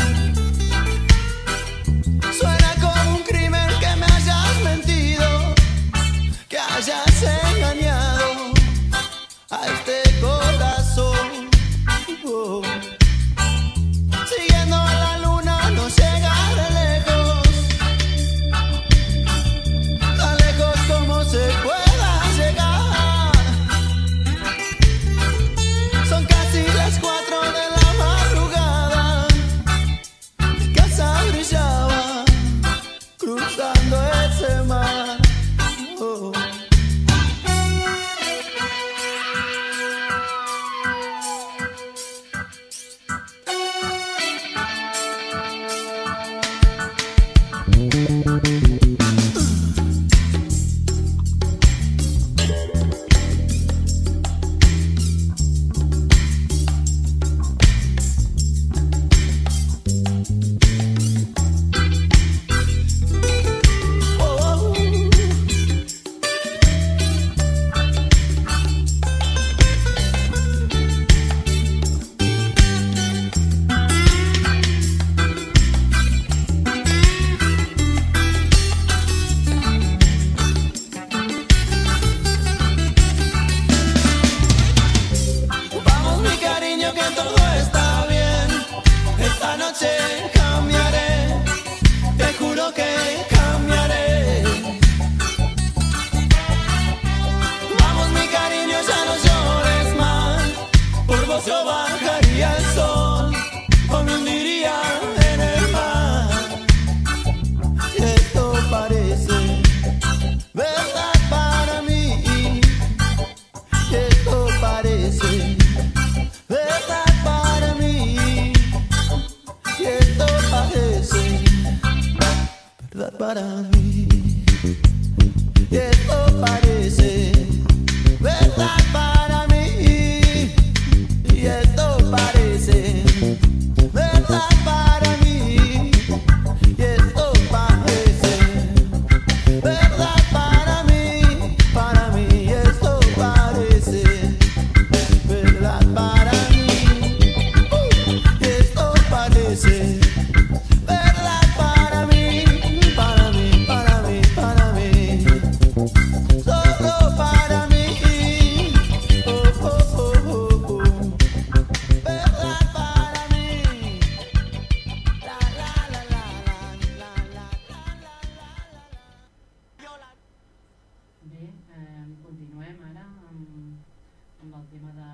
Suena como un crimen que me hayas mentido, que hayas engañado a este corazón. Oh. Siguiendo a la luna no llegaré lejos, tan lejos como se pueda llegar. Son casi las cuatro de la madrugada, mi casa brillaba cruzando ese mar. Oh. Vamos mi cariño que todo está bien, esta noche cambiaré, te juro que cambiaré. Vamos mi cariño, ya no llores más, por vos yo bajaría el sol o me hundiría en el mar. Y esto parece verdad para mí, y esto parece verdad para mí, y esto parece verdad para mí, y esto parece verdad para mí, y esto parece verdad para mí, y esto parece verdad para mí, para mí, y esto parece verdad para mí. Uh, y esto parece verdad para mí, para mí, para mí, para mí. Solo para mí. Oh, oh, oh, oh, oh. Verdad para mí. La, la, la, la, la, la, la, la, la. Bé, eh, continuem ara amb, amb el tema de,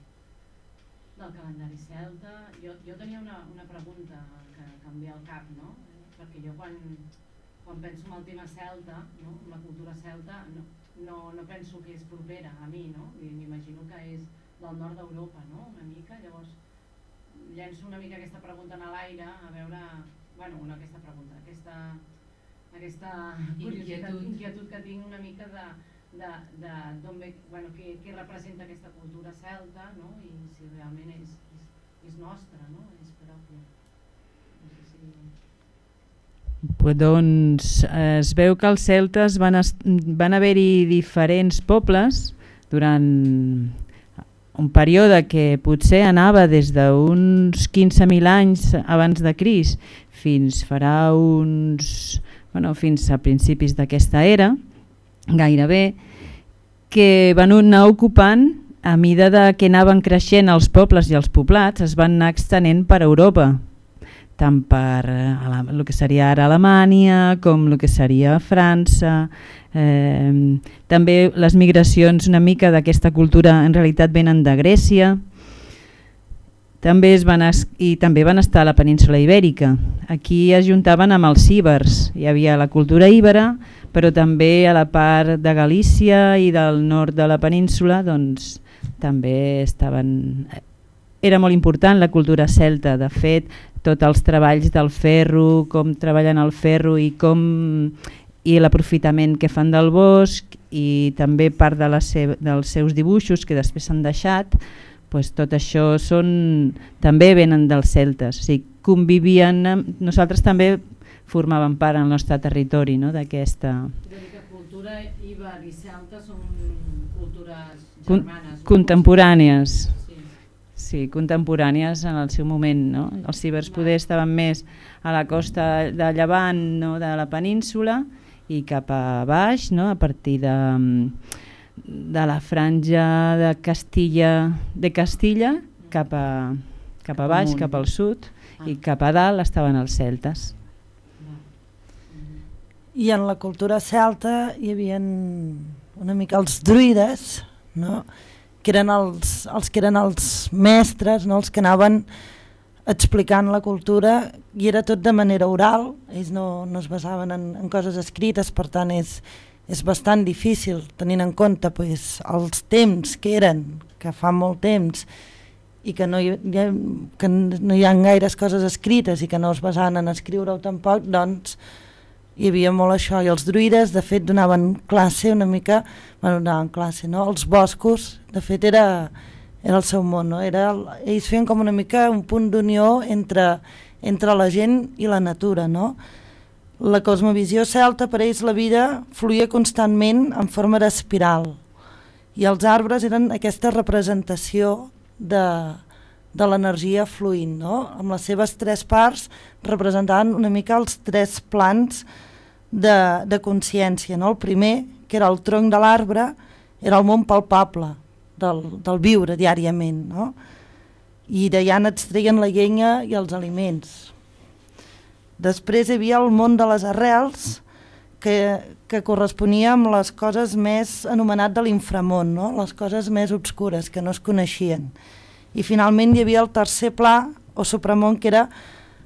del calendari celta. Jo, jo tenia una, una pregunta que canvia al cap, no? Perquè jo quan, quan penso en el tema celta, no? En la cultura celta, no, no, no penso que és propera a mi, no? I m'imagino que és del nord d'Europa, no? Una mica, llavors llenço una mica aquesta pregunta en l'aire, a veure, bueno, una aquesta pregunta, aquesta, aquesta curiositat, inquietud. inquietud que tinc una mica de, de, de d'on ve, bueno, què, què representa aquesta cultura celta, no? I si realment és, és, és nostra, no? És pròpia. No sé si... Pues doncs es veu que els celtes van, van haver-hi diferents pobles durant un període que potser anava des d'uns quinze mil anys abans de Crist fins farà uns, bueno, fins a principis d'aquesta era, gairebé, que van anar ocupant a mida de que anaven creixent els pobles i els poblats, es van anar extenent per Europa, tant per el que seria ara Alemanya com el que seria França. Eh, també les migracions una mica d'aquesta cultura en realitat venen de Grècia. També es van es i també van estar a la península ibèrica. Aquí es juntaven amb els íbers. Hi havia la cultura íbera, però també a la part de Galícia i del nord de la península doncs, també estaven... Era molt important la cultura celta, de fet, tots els treballs del ferro, com treballen el ferro i com i l'aprofitament que fan del bosc i també part de la seva, dels seus dibuixos que després s'han deixat, pues tot això són, també venen dels celtes, o sigui, convivien, nosaltres també formàvem part del nostre territori, no? D'aquesta... La cultura íber i celta són cultures Con germanes. contemporànies. Sí. Sí, contemporànies en el seu moment, no? Els cibers poder estaven més a la costa de llevant, no? De la península i cap a baix, no? A partir de, de la franja de Castilla, de Castilla cap a, cap a baix, cap al sud, i cap a dalt estaven els celtes. I en la cultura celta hi havia una mica els druides, no? Que eren els, els que eren els mestres, no? Els que anaven explicant la cultura, i era tot de manera oral, ells no, no es basaven en, en coses escrites, per tant és, és bastant difícil tenint en compte pues, els temps que eren, que fa molt temps, i que no hi, ha, que no hi ha gaires coses escrites i que no es basaven en escriure-ho tampoc, doncs hi havia molt això, i els druides de fet donaven classe una mica, bueno, donaven classe, no? Els boscos, de fet era, era el seu món, no? Era el, ells feien com una mica un punt d'unió entre, entre la gent i la natura, no? La cosmovisió celta, per ells la vida fluïa constantment en forma d'espiral, i els arbres eren aquesta representació de, de l'energia fluint, no? Amb les seves tres parts representaven una mica els tres plans de, de consciència, no? El primer, que era el tronc de l'arbre, era el món palpable del, del viure diàriament, no? I d'allà n'extreien la llenya i els aliments. Després hi havia el món de les arrels, que, que corresponia amb les coses més anomenat de l'inframón, no? Les coses més obscures, que no es coneixien. I finalment hi havia el tercer pla, o supramón, que era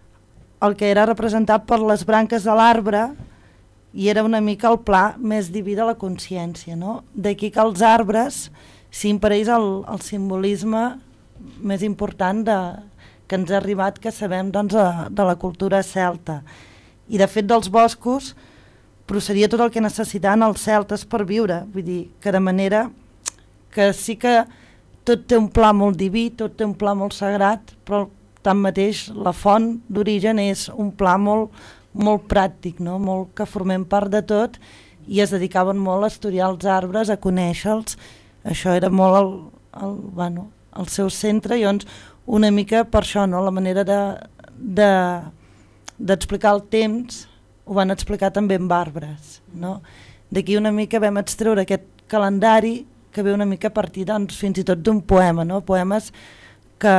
el que era representat per les branques de l'arbre, i era una mica el pla més diví de la consciència, no? D'aquí que els arbres siguin per ells el, el simbolisme més important de, que ens ha arribat, que sabem, doncs, de, de la cultura celta. I de fet dels boscos procedia tot el que necessitaven els celtes per viure, vull dir que de manera que sí que tot té un pla molt diví, tot té un pla molt sagrat, però tanmateix la font d'origen és un pla molt, molt pràctic, no? Molt que formem part de tot, i es dedicaven molt a estudiar els arbres, a conèixer-los. Això era molt el, el, bueno, el seu centre, i llavors una mica per això, no? La manera de, de, d'explicar el temps ho van explicar també amb arbres, no? D'aquí una mica vam extreure aquest calendari que ve una mica a partir, doncs, fins i tot d'un poema, no? Poemes que,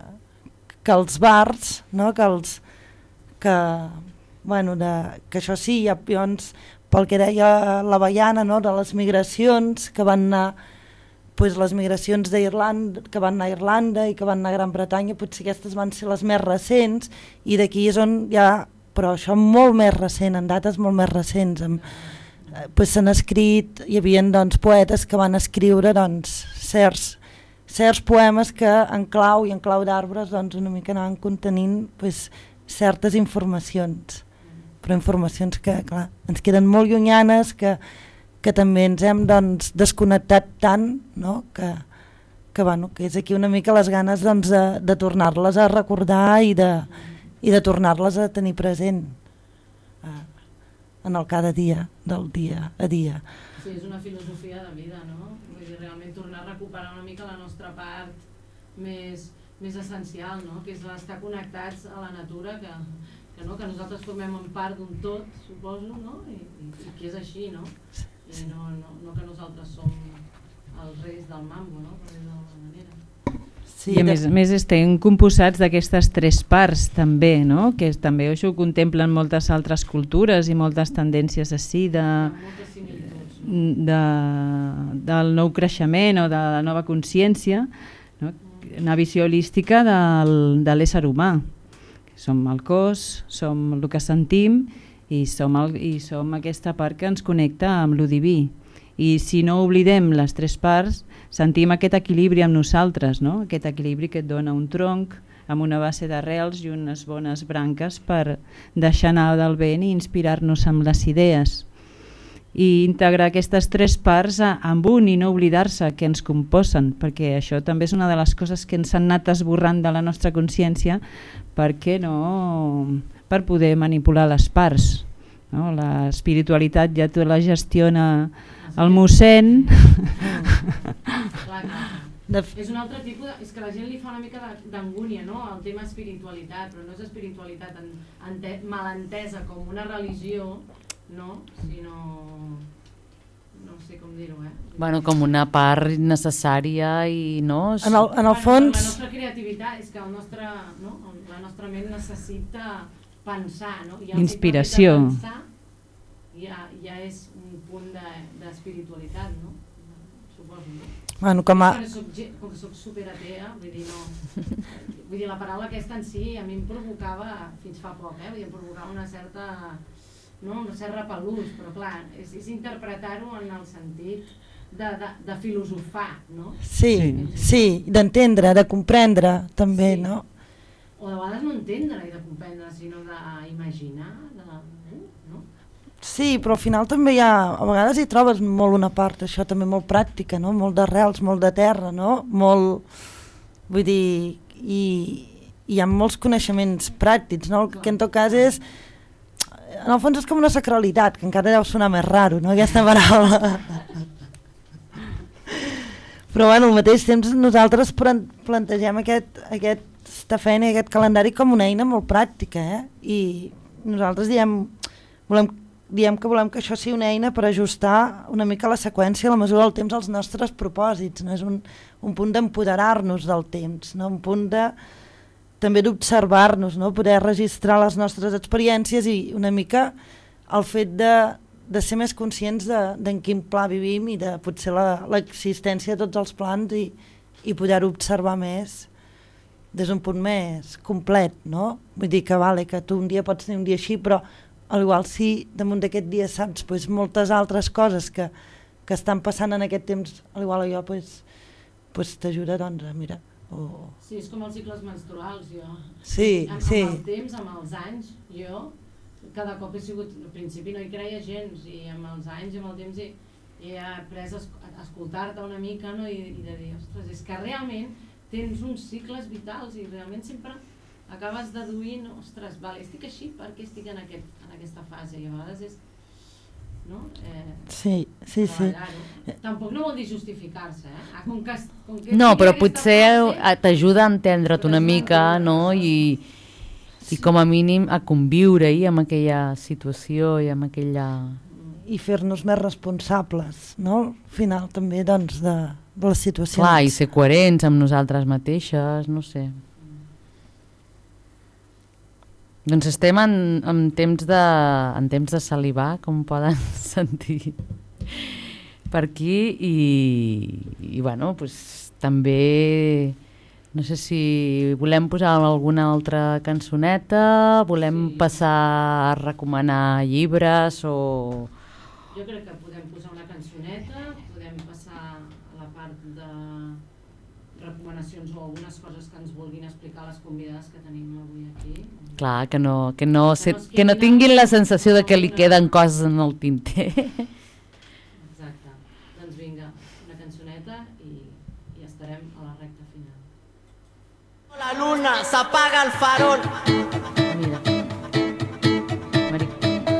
que els bards, no? Que els... Que, bueno, de, que això sí, hi ha pions pel que deia la Baiana, no? De les migracions que van anar, pues, les migracions d'Irlanda, que van anar a Irlanda i que van anar a Gran Bretanya, potser aquestes van ser les més recents, i d'aquí és on hi ha, però això molt més recent, en dates molt més recents, amb, eh, pues, s'han escrit, hi havia, doncs, poetes que van escriure, doncs, certs, certs poemes que en clau i en clau d'arbres, doncs, una mica anaven contenint, pues, certes informacions, però informacions que, clar, ens queden molt llunyanes, que, que també ens hem, doncs, desconnectat tant, no? que, que, bueno, que és aquí una mica les ganes, doncs, de, de tornar-les a recordar i de, i de tornar-les a tenir present eh, en el cada dia, del dia a dia. Sí, és una filosofia de vida, no? Vull dir, realment tornar a recuperar una mica la nostra part més, més essencial, no? Que és l'estar connectats a la natura, que, que, no? Que nosaltres formem en part d'un tot, suposo, no? I, i, i que és així, no? I no, no, no que nosaltres som els reis del mambo, no? Per dir-ho d'alguna manera. Sí, I a més a més estem composats d'aquestes tres parts també, no? Que és, també això ho contemplen moltes altres cultures i moltes tendències així de, de, del nou creixement o de la nova consciència, no? Una visió holística del, de l'ésser humà. Som el cos, som el que sentim i som, el, i som aquesta part que ens connecta amb lo diví. I si no oblidem les tres parts, sentim aquest equilibri amb nosaltres, no? Aquest equilibri que et dona un tronc amb una base d'arrels i unes bones branques per deixar anar del vent i inspirar-nos amb les idees. I integrar aquestes tres parts amb un i no oblidar-se que ens composen, perquè això també és una de les coses que ens han anat esborrant de la nostra consciència perquè no, per poder manipular les parts. No? L'espiritualitat ja tu la gestiona el mossèn. Clar, clar. És un altre tipus de, és que la gent li fa una mica d'angúnia, no? El tema espiritualitat, però no és espiritualitat en, ente, malentesa com una religió, no? Sinó, no sé com dir-ho, eh? Bueno, com una part necessària i no... En el, en el fons... La nostra creativitat és que el nostre, no? La nostra ment necessita pensar, no? I el inspiració. De pensar ja, ja és un punt d'espiritualitat, no? Suposo, no? Bueno, com a... Soc, com que soc superatea, vull dir, no... Vull dir, la paraula aquesta en si a mi em provocava, fins fa poc, eh? Vull dir, em provocava una certa... no? Un cert repelús, però clar, és, és interpretar-ho en el sentit de, de, de filosofar, no? Sí, sí, d'entendre, de comprendre també, sí. No? O de vegades no entendre i de comprendre, sinó d'imaginar, de... no? Sí, però al final també hi ha, a vegades hi trobes molt una part, això també molt pràctica, no? Molt d'arrels, molt de terra, no? Molt, vull dir, i hi ha molts coneixements pràctics, no? El que en tot cas és, en el fons és com una sacralitat, que encara deu sonar més raro, no? Aquesta paraula. Però bueno, al mateix temps nosaltres plantegem aquest, aquesta feina i aquest calendari com una eina molt pràctica, eh? I nosaltres diem, volem, diem que volem que això sigui una eina per ajustar una mica la seqüència a la mesura del temps als nostres propòsits, no? És un, un punt d'empoderar-nos del temps, no? Un punt de també d'observar-nos, no? Poder registrar les nostres experiències i una mica el fet de, de ser més conscients de, de en quin pla vivim i de potser l'existència de tots els plans i, i poder-ho observar més des d'un punt més complet, no? Vull dir que vale, que tu un dia pots tenir un dia així, però al igual si damunt d'aquest dia saps pues, moltes altres coses que, que estan passant en aquest temps, al igual allò pues, pues, t'ajuda doncs, a mirar. Oh. Sí, és com els cicles menstruals, jo. Sí, amb, sí. Amb el temps, amb els anys, jo cada cop he sigut, al principi no hi creia gens, i amb els anys i amb el temps he, he après a escoltar-te una mica, no? I, i de dir, ostres, és que realment tens uns cicles vitals i realment sempre acabes deduint, ostres, vale, estic així perquè estic en, aquest, en aquesta fase, i a vegades és... No? Eh, sí, sí, sí. Tampoc no vol dir justificar-se, eh? Ah, com que, com que no, però potser t'ajuda a entendre't una mica, no? I, i com a mínim a conviure-hi amb aquella situació i amb aquella... I fer-nos més responsables, no? Al final també, doncs, de, de les situacions. Clar, i ser coherents amb nosaltres mateixes, no sé. Doncs estem en, en, temps de, en temps de salivar, com poden sentir per aquí, i, i bueno, pues, també no sé si volem posar alguna altra cançoneta, volem sí. passar a recomanar llibres o... Jo crec que podem posar una cançoneta, podem passar a la part de recomanacions o algunes coses que ens vulguin explicar les convidades que tenim avui aquí. Clar, que no, que no, se, que no tinguin la sensació de que li queden coses en el tinter. Exacte. Doncs vinga, una cançoneta i, i estarem a la recta final. La luna s'apaga el farol. Mira. Maric.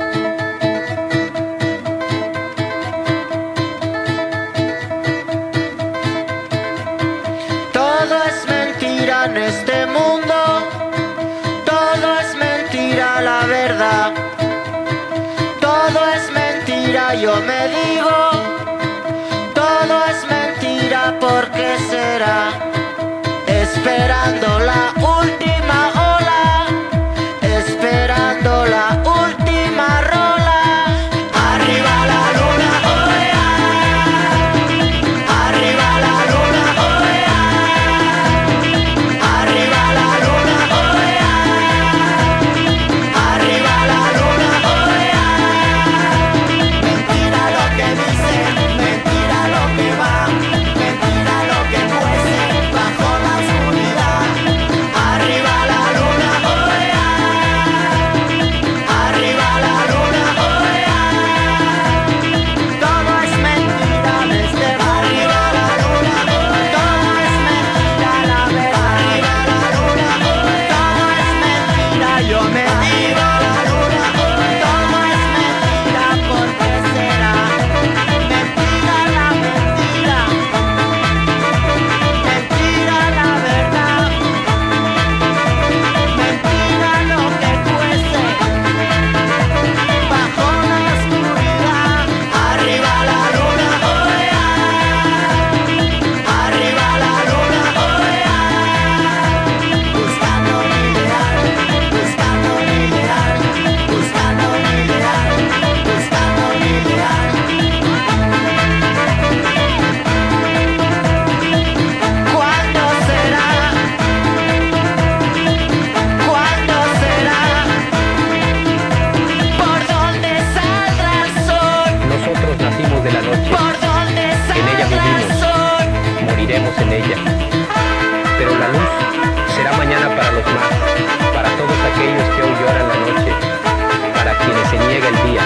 Todo es mentira en este mundo. Todo es mentira, la verdad. Todo es mentira, yo me digo. Todo es mentira, ¿por qué será? Esperando la última ola, esperando la última rola. Arriba la luna, oh yeah. Arriba la luna, oh yeah. Arriba la luna, oh yeah. Arriba la luna, oh yeah. Mentira lo que dicen, mentira. ella. Pero la luz será mañana para los más, para todos aquellos que hoy lloran la noche, para quienes se niega el día.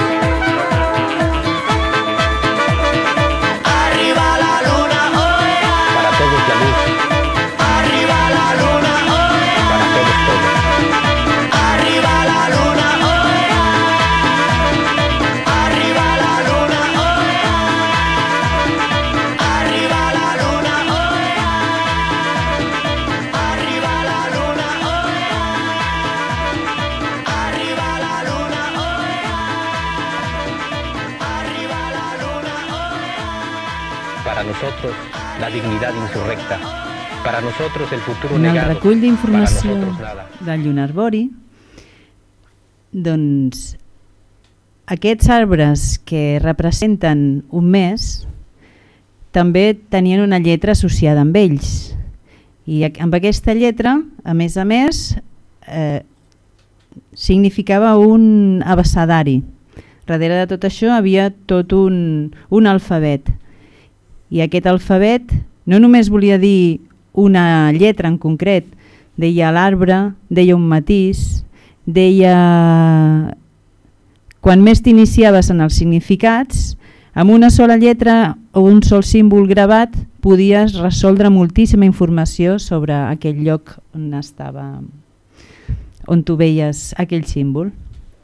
Arriba la luna, oea. Para todos la luz. Arriba la luna, oea. Para todos todos. Arriba la luna, oea. Arriba la luna, oea. Arriba la luna, oea. Arriba la luna, oea. Arriba la luna, oea. Arriba la luna, oea. Para nosotros la dignidad insurrecta. Para nosotros el futuro En el negado. recull d'informació Para nosotros nada. del Lluna Arbori, doncs aquests arbres que representen un mes també tenien una lletra associada amb ells, i amb aquesta lletra, a més a més, eh, significava un abecedari. Darrere de tot això havia tot un, un alfabet, i aquest alfabet no només volia dir una lletra en concret, deia l'arbre, deia un matís, deia... Quan més t'iniciaves en els significats, amb una sola lletra o un sol símbol gravat podies resoldre moltíssima informació sobre aquell lloc on estava, on tu veies aquell símbol.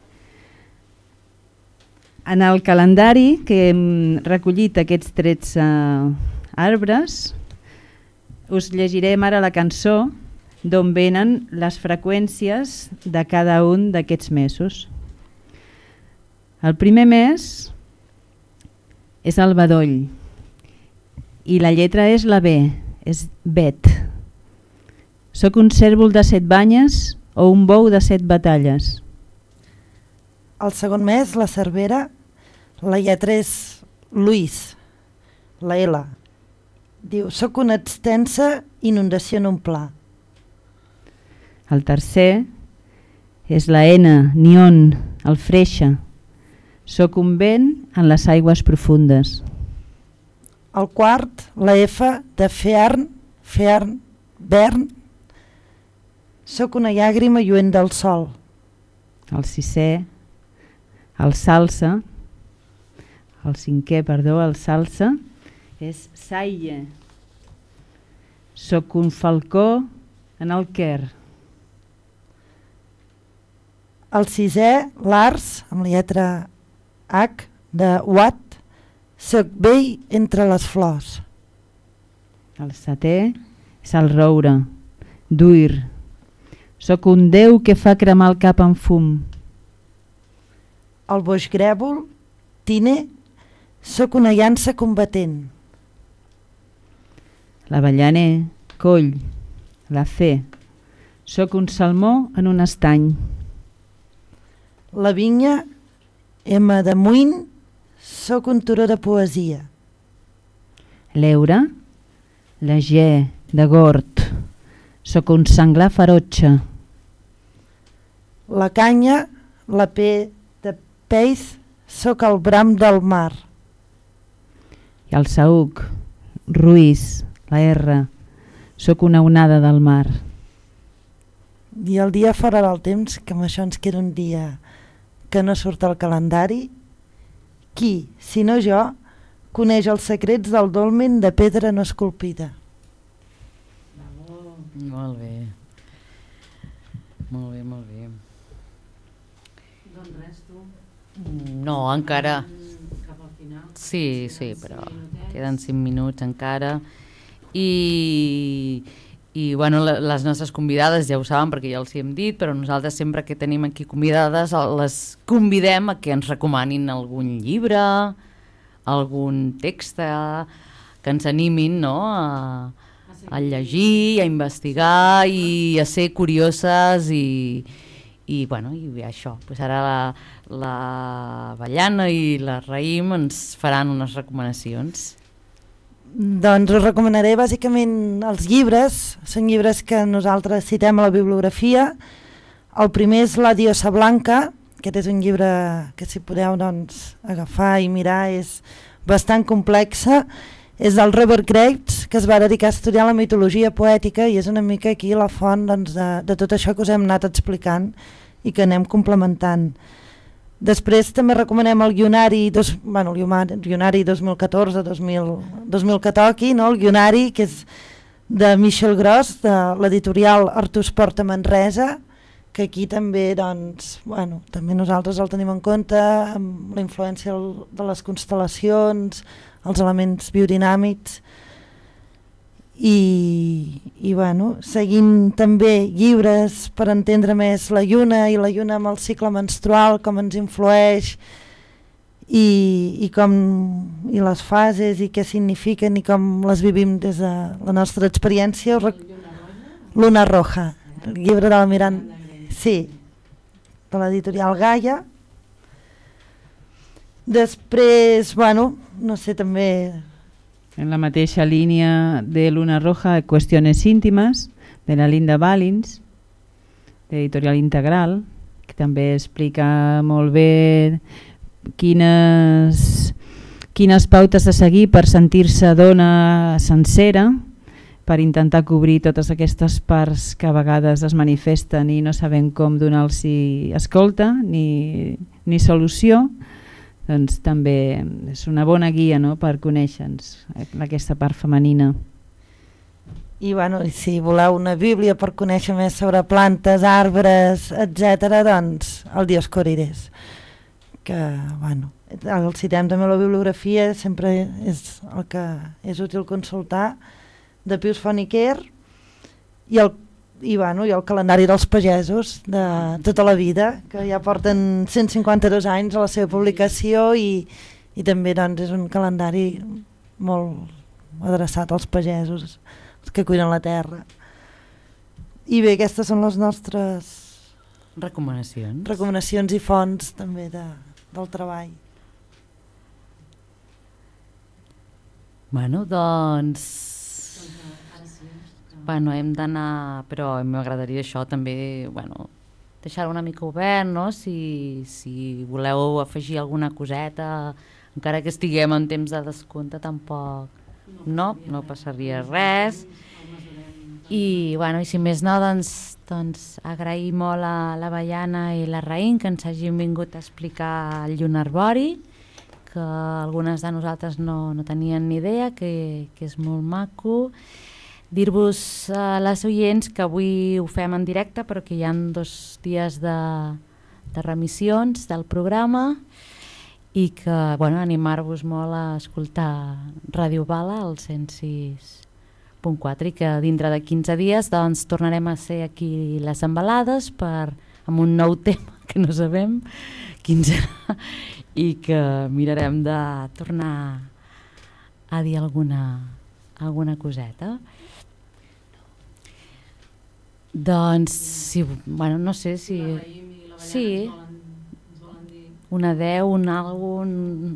En el calendari que hem recollit aquests tretze arbres, us llegirem ara la cançó d'on venen les freqüències de cada un d'aquests mesos. El primer mes és el bedoll i la lletra és la B, és bet. Soc un cérvol de set banyes o un bou de set batalles. El segon mes, la Cervera, la lletra és Luis, la L. Diu, soc una extensa inundació en un pla. El tercer és la N, Nion, el freixa. Soc un vent en les aigües profundes. El quart, la F, de Fearn, Fearn, Bern. Soc una llàgrima lluent del sol. El sisè, el salsa, el cinquè, perdó, el salsa, és Saille. Soc un falcó en el Quer. El sisè, l'Ars, amb la lletra H, de Watt. Soc vell entre les flors. El setè és el roure, Duir. Soc un déu que fa cremar el cap en fum. El boix grèvol, Tine. Soc una llança combatent. L'avellaner, Coll, la Fe. Soc un salmó en un estany. La vinya, M de Muin. Soc un turó de poesia. L'eure, la G de Gort. Soc un senglar ferotge. La canya, la P de Peix. Soc el bram del mar. I el saüc, Ruiz, la R. Soc una onada del mar. I el dia fora del temps, que amb això ens queda un dia que no surt al calendari. Qui, si no jo, coneix els secrets del dolmen de pedra no esculpida? Molt bé. Molt bé, molt bé. Doncs res, tu. No, encara... Cap al final. Sí, sí, però queden cinc minuts encara. I, i bueno, les nostres convidades ja ho saben perquè ja els hi hem dit, però nosaltres sempre que tenim aquí convidades les convidem a que ens recomanin algun llibre, algun text que ens animin, no? a, a llegir, a investigar i a ser curioses i, i, bueno, i això. Pues ara la, la Ballana i la Raïm ens faran unes recomanacions. Doncs us recomanaré bàsicament els llibres. Són llibres que nosaltres citem a la bibliografia. El primer és La Diosa Blanca. Aquest és un llibre que si podeu doncs, agafar i mirar és bastant complexa és del Robert Graves, que es va dedicar a estudiar la mitologia poètica, i és una mica aquí la font, doncs, de, de tot això que us hem anat explicant i que anem complementant. Després també recomanem el Guionari, dos, bueno, el Guionari dos mil catorze dos mil, dos mil que toqui, no? El Guionari, que és de Michel Gros, de l'editorial Artús Porta Manresa, que aquí també, doncs, bueno, també nosaltres el tenim en compte, amb la influència de les constel·lacions, els elements biodinàmics, i, i bueno, seguint també llibres per entendre més la lluna i la lluna amb el cicle menstrual, com ens influeix i, i com i les fases i què signifiquen i com les vivim des de la nostra experiència. Rec... Luna Roja, el llibre de la Miranda, sí, de l'editorial Gaia. Després, bueno, no sé, també... En la mateixa línia de Luna Roja, Qüestiones íntimes, de la Linda Ballins, d'Editorial Integral, que també explica molt bé quines, quines pautes a seguir per sentir-se dona sencera, per intentar cobrir totes aquestes parts que a vegades es manifesten i no sabem com donar-los escolta ni, ni solució. Doncs també és una bona guia, no?, per conèixer-nos aquesta part femenina. I bueno, si voleu una bíblia per conèixer més sobre plantes, arbres, etcètera, doncs el Dioscòrides, que bueno, el citem també a la bibliografia, sempre és el que és útil consultar, de Pius Foniquer, i el I, bueno, i el calendari dels pagesos de tota la vida, que ja porten cent cinquanta-dos anys a la seva publicació, i, i també, doncs, és un calendari molt adreçat als pagesos, els que cuiden la terra. I bé, aquestes són les nostres recomanacions, recomanacions i fonts també de, del treball. Bueno, doncs... Bueno, hem d'anar, però m'agradaria això també, bueno, deixar-ho una mica obert, no? Si, si voleu afegir alguna coseta, encara que estiguem en temps de descompte, tampoc, no, no passaria res. I, bueno, i si més no, doncs, doncs agrair molt a la Baiana i la Raïm que ens hagin vingut a explicar el llun arbori, que algunes de nosaltres no, no tenien ni idea, que, que és molt maco. Dir-vos a les oients que avui ho fem en directe, però que hi ha dos dies de, de remissions del programa, i que, bueno, animar-vos molt a escoltar Ràdio Bala al cent sis punt quatre, i que dintre de quinze dies doncs, tornarem a ser aquí les embalades per, amb un nou tema que no sabem quin serà, i que mirarem de tornar a dir alguna, alguna coseta. Doncs, si, bueno, no sé si... Sí, un adeu, un algun...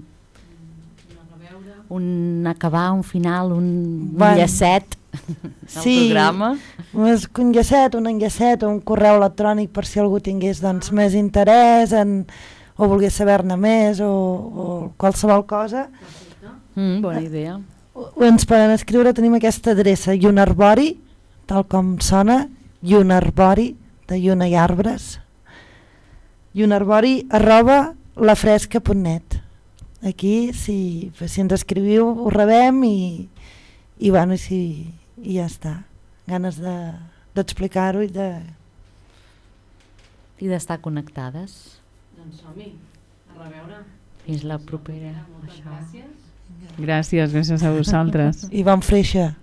Un acabar, un final, un, un llacet del sí, programa. Més que un llacet, un enllacet o un correu electrònic per si algú tingués, doncs, més interès en, o volgués saber-ne més o, o qualsevol cosa. Mm, bona idea. O, o ens poden escriure, tenim aquesta adreça, Llun Arbori, tal com sona, Llun Arbori, de lluna i arbres, llunarbori arroba lafresca punt net. Aquí, si, si ens escriviu, ho rebem i, i, bueno, i, si, i ja està. Ganes de, d'explicar-ho i de... I d'estar connectades. Doncs som-hi, a reveure. Fins la propera. Moltes gràcies. Gràcies, gràcies a vosaltres. I bon freixa.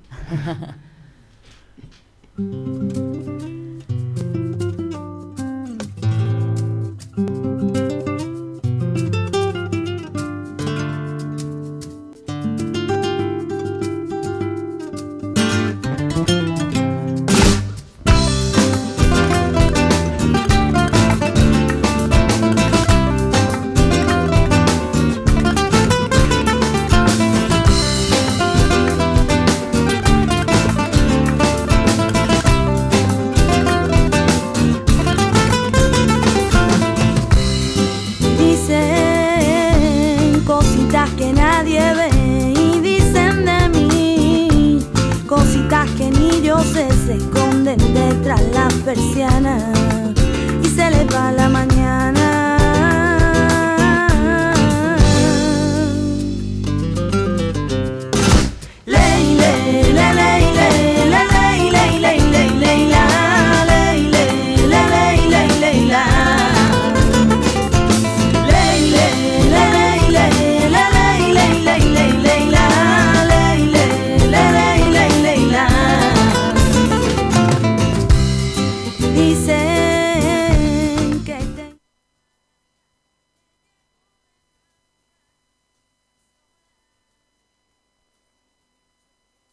cositas que ni yo sé se esconden detrás las persianas.